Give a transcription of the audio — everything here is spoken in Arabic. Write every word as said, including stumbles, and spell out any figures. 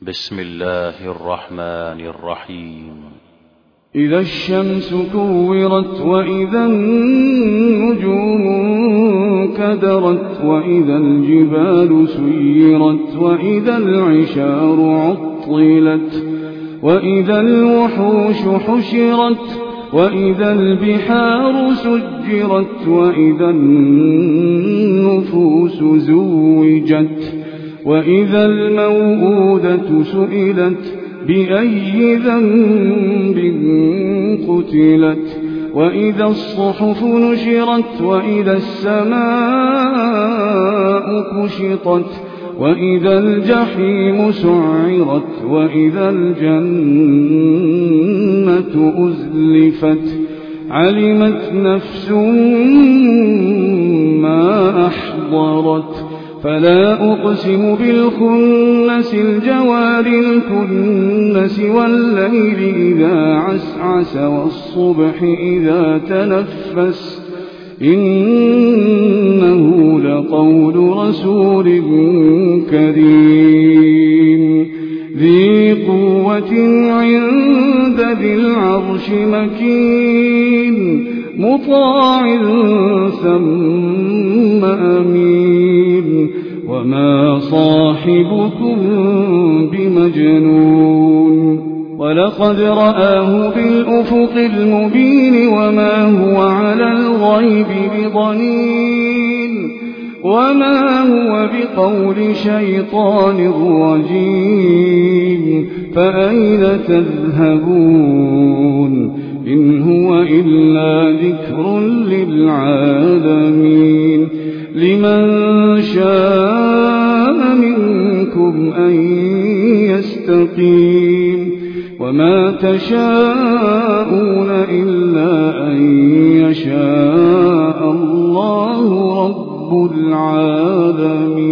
بسم الله الرحمن الرحيم. إذا الشمس كورت وإذا النجوم كدرت وإذا الجبال سيرت وإذا العشار عطلت وإذا الوحوش حشرت وإذا البحار سجرت وإذا النفوس زوجت وإذا الموءودة سئلت بأي ذنب قتلت وإذا الصحف نشرت وإذا السماء كشطت وإذا الجحيم سعرت وإذا الجنة أزلفت علمت نفس ما أحضرت فلا أقسم بالخنس الجوار الكنس والليل إذا عسعس والصبح إذا تنفس إنه لقول رسول كريم ذي قوة عند ذي العرش مكين مطاع ثم أمين وما صاحبكم بمجنون ولقد رآه بالأفق المبين وما هو على الغيب بضنين وما هو بقول شيطان رجيم فأين تذهبون إن هو إلا ذكر للعالمين لمن شاء منكم أن يستقيم وما تشاءون إلا أن يشاء الله رب العالمين.